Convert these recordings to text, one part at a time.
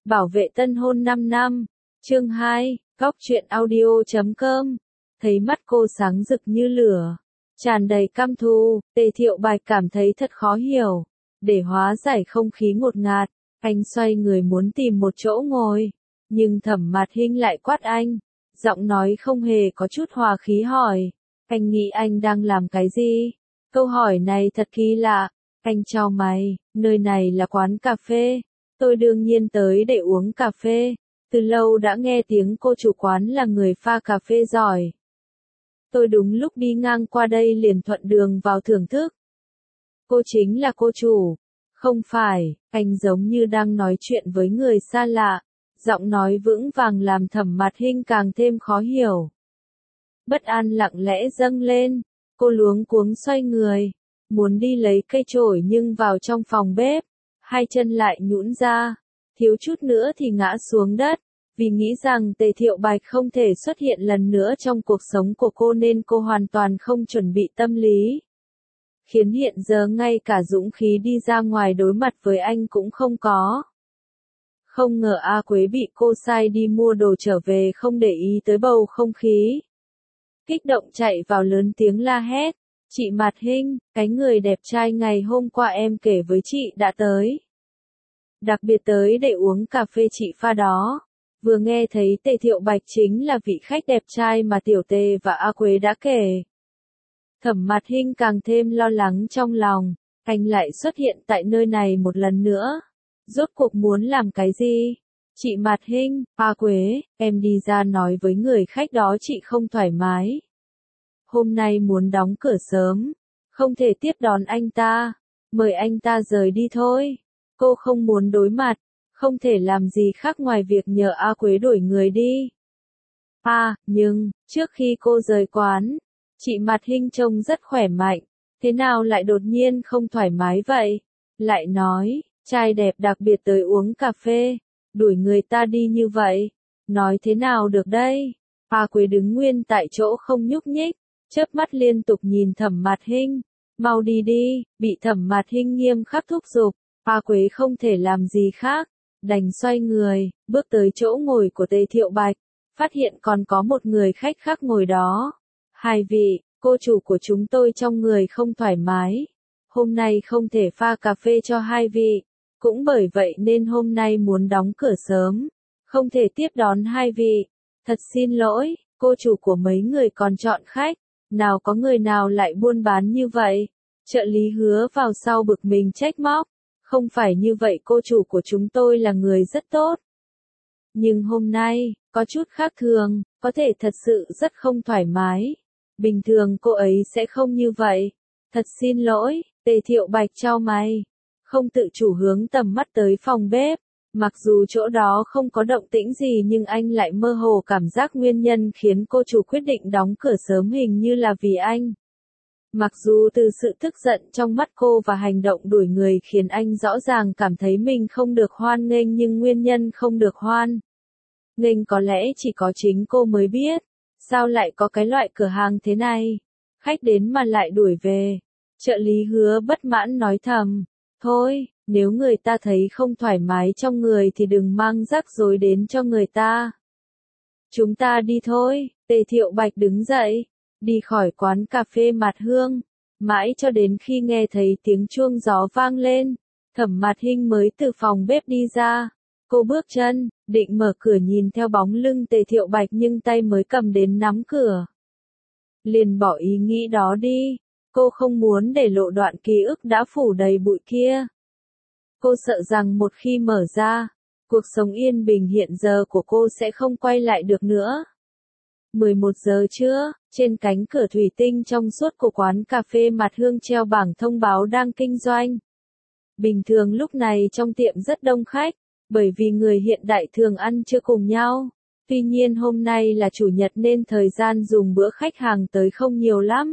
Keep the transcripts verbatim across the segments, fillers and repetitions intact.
Bảo vệ tân hôn năm năm. Chương hai, Góc truyện audio chấm com. Thấy mắt cô sáng rực như lửa, tràn đầy căm thù, Tề Thiệu Bạch cảm thấy thật khó hiểu. Để hóa giải không khí ngột ngạt, anh xoay người muốn tìm một chỗ ngồi, nhưng Thẩm Mạt Hinh lại quát anh, giọng nói không hề có chút hòa khí hỏi, anh nghĩ anh đang làm cái gì? Câu hỏi này thật kỳ lạ. Anh chau mày, nơi này là quán cà phê, tôi đương nhiên tới để uống cà phê, từ lâu đã nghe tiếng cô chủ quán là người pha cà phê giỏi. Tôi đúng lúc đi ngang qua đây liền thuận đường vào thưởng thức. Cô chính là cô chủ. Không phải, anh giống như đang nói chuyện với người xa lạ, giọng nói vững vàng làm Thẩm Mạt Hinh càng thêm khó hiểu. Bất an lặng lẽ dâng lên, cô luống cuống xoay người, muốn đi lấy cây chổi nhưng vào trong phòng bếp, hai chân lại nhũn ra, thiếu chút nữa thì ngã xuống đất, vì nghĩ rằng Tề Thiệu Bạch không thể xuất hiện lần nữa trong cuộc sống của cô nên cô hoàn toàn không chuẩn bị tâm lý. Khiến hiện giờ ngay cả dũng khí đi ra ngoài đối mặt với anh cũng không có. Không ngờ A Quế bị cô sai đi mua đồ trở về không để ý tới bầu không khí. Kích động chạy vào lớn tiếng la hét, chị Mạt Hinh, cái người đẹp trai ngày hôm qua em kể với chị đã tới. Đặc biệt tới để uống cà phê chị pha đó. Vừa nghe thấy Tề Thiệu Bạch chính là vị khách đẹp trai mà Tiểu Tề và A Quế đã kể. Thẩm Mạt Hinh càng thêm lo lắng trong lòng, anh lại xuất hiện tại nơi này một lần nữa. Rốt cuộc muốn làm cái gì? Chị Mạt Hinh, A Quế, em đi ra nói với người khách đó chị không thoải mái. Hôm nay muốn đóng cửa sớm, không thể tiếp đón anh ta, mời anh ta rời đi thôi. Cô không muốn đối mặt, không thể làm gì khác ngoài việc nhờ A Quế đuổi người đi. À, nhưng, trước khi cô rời quán, chị Mạt Hinh trông rất khỏe mạnh, thế nào lại đột nhiên không thoải mái vậy? Lại nói, trai đẹp đặc biệt tới uống cà phê, đuổi người ta đi như vậy, nói thế nào được đây? A Quế đứng nguyên tại chỗ không nhúc nhích, chớp mắt liên tục nhìn Thẩm Mạt Hinh, mau đi đi, bị Thẩm Mạt Hinh nghiêm khắc thúc giục, A Quế không thể làm gì khác, đành xoay người, bước tới chỗ ngồi của Tề Thiệu Bạch, phát hiện còn có một người khách khác ngồi đó. Hai vị, cô chủ của chúng tôi trong người không thoải mái, hôm nay không thể pha cà phê cho hai vị, cũng bởi vậy nên hôm nay muốn đóng cửa sớm, không thể tiếp đón hai vị. Thật xin lỗi, cô chủ của mấy người còn chọn khách, nào có người nào lại buôn bán như vậy. Trợ lý Hứa vào sau bực mình trách móc, không phải như vậy, cô chủ của chúng tôi là người rất tốt. Nhưng hôm nay, có chút khác thường, có thể thật sự rất không thoải mái. Bình thường cô ấy sẽ không như vậy. Thật xin lỗi, Tề Thiệu Bạch chau mày, không tự chủ hướng tầm mắt tới phòng bếp. Mặc dù chỗ đó không có động tĩnh gì nhưng anh lại mơ hồ cảm giác nguyên nhân khiến cô chủ quyết định đóng cửa sớm hình như là vì anh. Mặc dù từ sự tức giận trong mắt cô và hành động đuổi người khiến anh rõ ràng cảm thấy mình không được hoan nghênh nhưng nguyên nhân không được hoan nghênh có lẽ chỉ có chính cô mới biết. Sao lại có cái loại cửa hàng thế này? Khách đến mà lại đuổi về. Trợ lý Hứa bất mãn nói thầm. Thôi, nếu người ta thấy không thoải mái trong người thì đừng mang rắc rối đến cho người ta. Chúng ta đi thôi. Tề Thiệu Bạch đứng dậy, đi khỏi quán cà phê Mạt Hương, mãi cho đến khi nghe thấy tiếng chuông gió vang lên, Thẩm Mạt Hinh mới từ phòng bếp đi ra. Cô bước chân, định mở cửa nhìn theo bóng lưng Tề Thiệu Bạch nhưng tay mới cầm đến nắm cửa. Liền bỏ ý nghĩ đó đi, cô không muốn để lộ đoạn ký ức đã phủ đầy bụi kia. Cô sợ rằng một khi mở ra, cuộc sống yên bình hiện giờ của cô sẽ không quay lại được nữa. mười một giờ trưa, trên cánh cửa thủy tinh trong suốt của quán cà phê Mạt Hương treo bảng thông báo đang kinh doanh. Bình thường lúc này trong tiệm rất đông khách, bởi vì người hiện đại thường ăn trưa cùng nhau. Tuy nhiên hôm nay là chủ nhật nên thời gian dùng bữa khách hàng tới không nhiều lắm.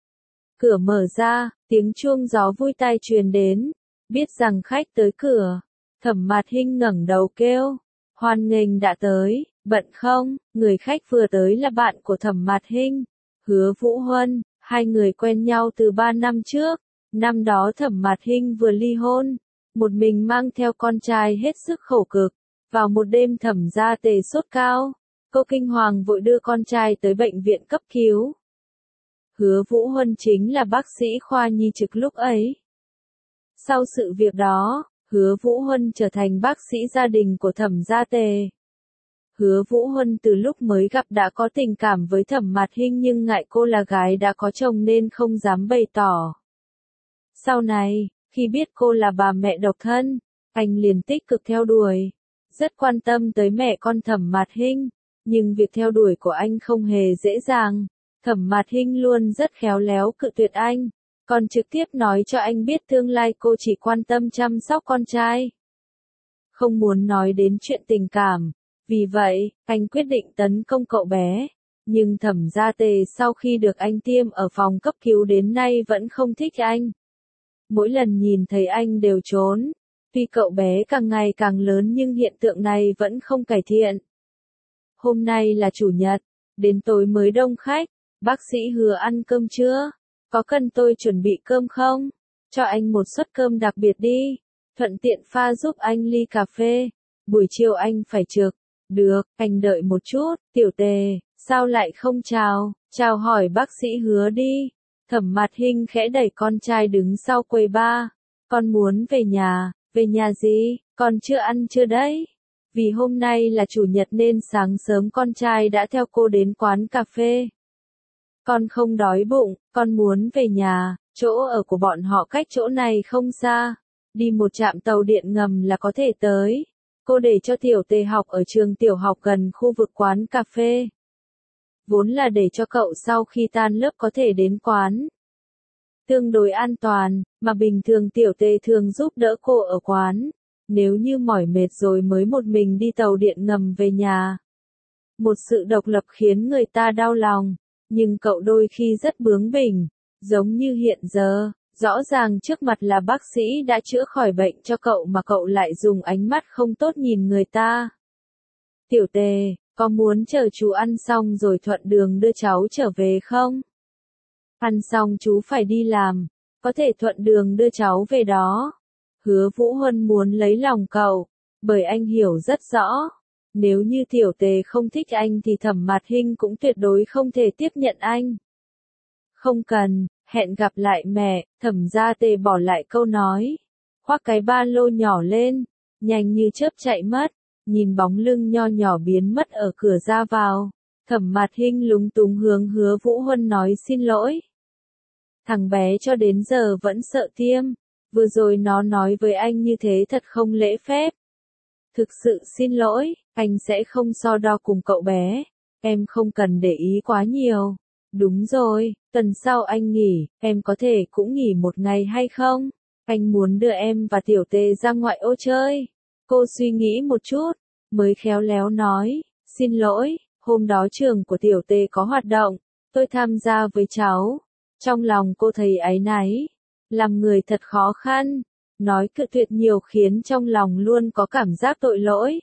Cửa mở ra, tiếng chuông gió vui tai truyền đến, biết rằng khách tới cửa. Thẩm Mạt Hinh ngẩng đầu kêu, hoan nghênh đã tới, bận không? Người khách vừa tới là bạn của Thẩm Mạt Hinh, Hứa Vũ Huân, hai người quen nhau từ ba năm trước. Năm đó Thẩm Mạt Hinh vừa ly hôn, một mình mang theo con trai hết sức khổ cực, Vào một đêm Thẩm Gia Tề sốt cao, cô kinh hoàng vội đưa con trai tới bệnh viện cấp cứu. Hứa Vũ Huân chính là bác sĩ khoa nhi trực lúc ấy. Sau sự việc đó, Hứa Vũ Huân trở thành bác sĩ gia đình của Thẩm Gia Tề. Hứa Vũ Huân từ lúc mới gặp đã có tình cảm với Thẩm Mạt Hinh nhưng ngại cô là gái đã có chồng nên không dám bày tỏ. Sau này, khi biết cô là bà mẹ độc thân, anh liền tích cực theo đuổi, rất quan tâm tới mẹ con Thẩm Mạt Hinh, nhưng việc theo đuổi của anh không hề dễ dàng. Thẩm Mạt Hinh luôn rất khéo léo cự tuyệt anh, còn trực tiếp nói cho anh biết tương lai cô chỉ quan tâm chăm sóc con trai, không muốn nói đến chuyện tình cảm. Vì vậy, anh quyết định tấn công cậu bé. Nhưng Thẩm Gia Tề sau khi được anh tiêm ở phòng cấp cứu đến nay vẫn không thích anh. Mỗi lần nhìn thấy anh đều trốn. Tuy cậu bé càng ngày càng lớn nhưng hiện tượng này vẫn không cải thiện. Hôm nay là chủ nhật, đến tối mới đông khách. Bác sĩ Hứa ăn cơm chưa? Có cần tôi chuẩn bị cơm không? Cho anh một suất cơm đặc biệt đi. Thuận tiện pha giúp anh ly cà phê. Buổi chiều anh phải trực. Được, anh đợi một chút. Tiểu Tề, sao lại không chào? Chào hỏi bác sĩ Hứa đi. Thẩm Mạt Hinh khẽ đẩy con trai đứng sau quầy bar. Con muốn về nhà. Về nhà gì? Con chưa ăn chưa đấy? Vì hôm nay là chủ nhật nên sáng sớm con trai đã theo cô đến quán cà phê. Con không đói bụng, con muốn về nhà, chỗ ở của bọn họ cách chỗ này không xa. Đi một trạm tàu điện ngầm là có thể tới. Cô để cho Tiểu Tề học ở trường tiểu học gần khu vực quán cà phê. Vốn là để cho cậu sau khi tan lớp có thể đến quán. Tương đối an toàn, mà bình thường Tiểu Tề thường giúp đỡ cô ở quán. Nếu như mỏi mệt rồi mới một mình đi tàu điện ngầm về nhà. Một sự độc lập khiến người ta đau lòng. Nhưng cậu đôi khi rất bướng bỉnh, giống như hiện giờ, rõ ràng trước mặt là bác sĩ đã chữa khỏi bệnh cho cậu mà cậu lại dùng ánh mắt không tốt nhìn người ta. Tiểu Tề, có muốn chờ chú ăn xong rồi thuận đường đưa cháu trở về không? Ăn xong chú phải đi làm, có thể thuận đường đưa cháu về đó. Hứa Vũ Huân muốn lấy lòng cậu, bởi anh hiểu rất rõ. Nếu như Tiểu Tề không thích anh thì Thẩm Mạt Hinh cũng tuyệt đối không thể tiếp nhận anh. Không cần, hẹn gặp lại mẹ. Thẩm Gia Tề bỏ lại câu nói, khoác cái ba lô nhỏ lên, nhanh như chớp chạy mất, nhìn bóng lưng nho nhỏ biến mất ở cửa ra vào. Thẩm Mạt Hinh lúng túng hướng Hứa Vũ Huân nói xin lỗi. Thằng bé cho đến giờ vẫn sợ tiêm, vừa rồi nó nói với anh như thế thật không lễ phép. Thực sự xin lỗi, anh sẽ không so đo cùng cậu bé, em không cần để ý quá nhiều. Đúng rồi, tuần sau anh nghỉ, em có thể cũng nghỉ một ngày hay không? Anh muốn đưa em và Tiểu Tề ra ngoại ô chơi. Cô suy nghĩ một chút, mới khéo léo nói, xin lỗi, hôm đó trường của Tiểu Tề có hoạt động, tôi tham gia với cháu. Trong lòng cô thấy áy náy, làm người thật khó khăn. Nói cự tuyệt nhiều khiến trong lòng luôn có cảm giác tội lỗi.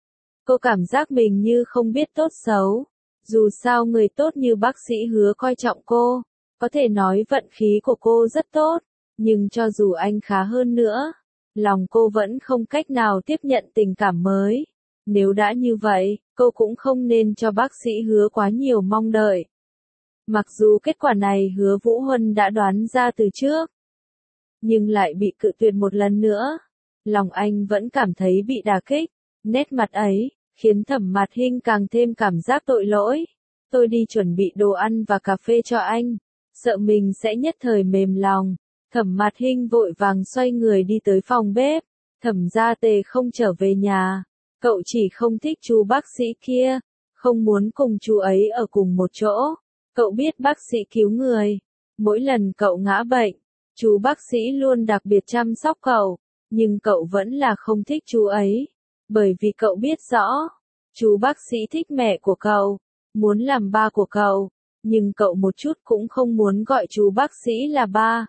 Cô cảm giác mình như không biết tốt xấu. Dù sao người tốt như bác sĩ Hứa coi trọng cô, có thể nói vận khí của cô rất tốt, nhưng cho dù anh khá hơn nữa, lòng cô vẫn không cách nào tiếp nhận tình cảm mới. Nếu đã như vậy, cô cũng không nên cho bác sĩ Hứa quá nhiều mong đợi. Mặc dù kết quả này Hứa Vũ Huân đã đoán ra từ trước, nhưng lại bị cự tuyệt một lần nữa. Lòng anh vẫn cảm thấy bị đả kích. Nét mặt ấy, khiến Thẩm Mạt Hinh càng thêm cảm giác tội lỗi. Tôi đi chuẩn bị đồ ăn và cà phê cho anh. Sợ mình sẽ nhất thời mềm lòng. Thẩm Mạt Hinh vội vàng xoay người đi tới phòng bếp. Thẩm Gia Tề không trở về nhà. Cậu chỉ không thích chú bác sĩ kia. Không muốn cùng chú ấy ở cùng một chỗ. Cậu biết bác sĩ cứu người. Mỗi lần cậu ngã bệnh, chú bác sĩ luôn đặc biệt chăm sóc cậu, nhưng cậu vẫn là không thích chú ấy, bởi vì cậu biết rõ, chú bác sĩ thích mẹ của cậu, muốn làm ba của cậu, nhưng cậu một chút cũng không muốn gọi chú bác sĩ là ba.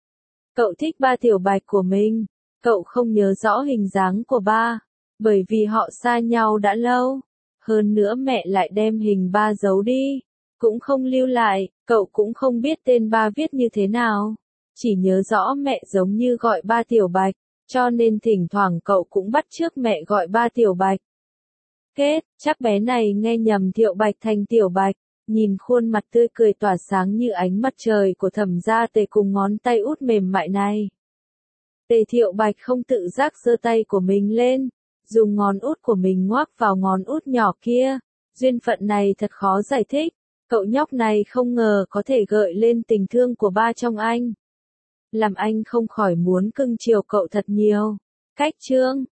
Cậu thích ba Tiểu Bạch của mình, cậu không nhớ rõ hình dáng của ba, bởi vì họ xa nhau đã lâu, hơn nữa mẹ lại đem hình ba giấu đi, cũng không lưu lại, cậu cũng không biết tên ba viết như thế nào. Chỉ nhớ rõ mẹ giống như gọi ba Tiểu Bạch, cho nên thỉnh thoảng cậu cũng bắt chước mẹ gọi ba Tiểu Bạch. kết, chắc bé này nghe nhầm Thiệu Bạch thành Tiểu Bạch, nhìn khuôn mặt tươi cười tỏa sáng như ánh mặt trời của Thẩm gia Tề cùng ngón tay út mềm mại này. Tề Thiệu Bạch không tự giác giơ tay của mình lên, dùng ngón út của mình ngoác vào ngón út nhỏ kia, duyên phận này thật khó giải thích, cậu nhóc này không ngờ có thể gợi lên tình thương của ba trong anh. Làm anh không khỏi muốn cưng chiều cậu thật nhiều. Cách chương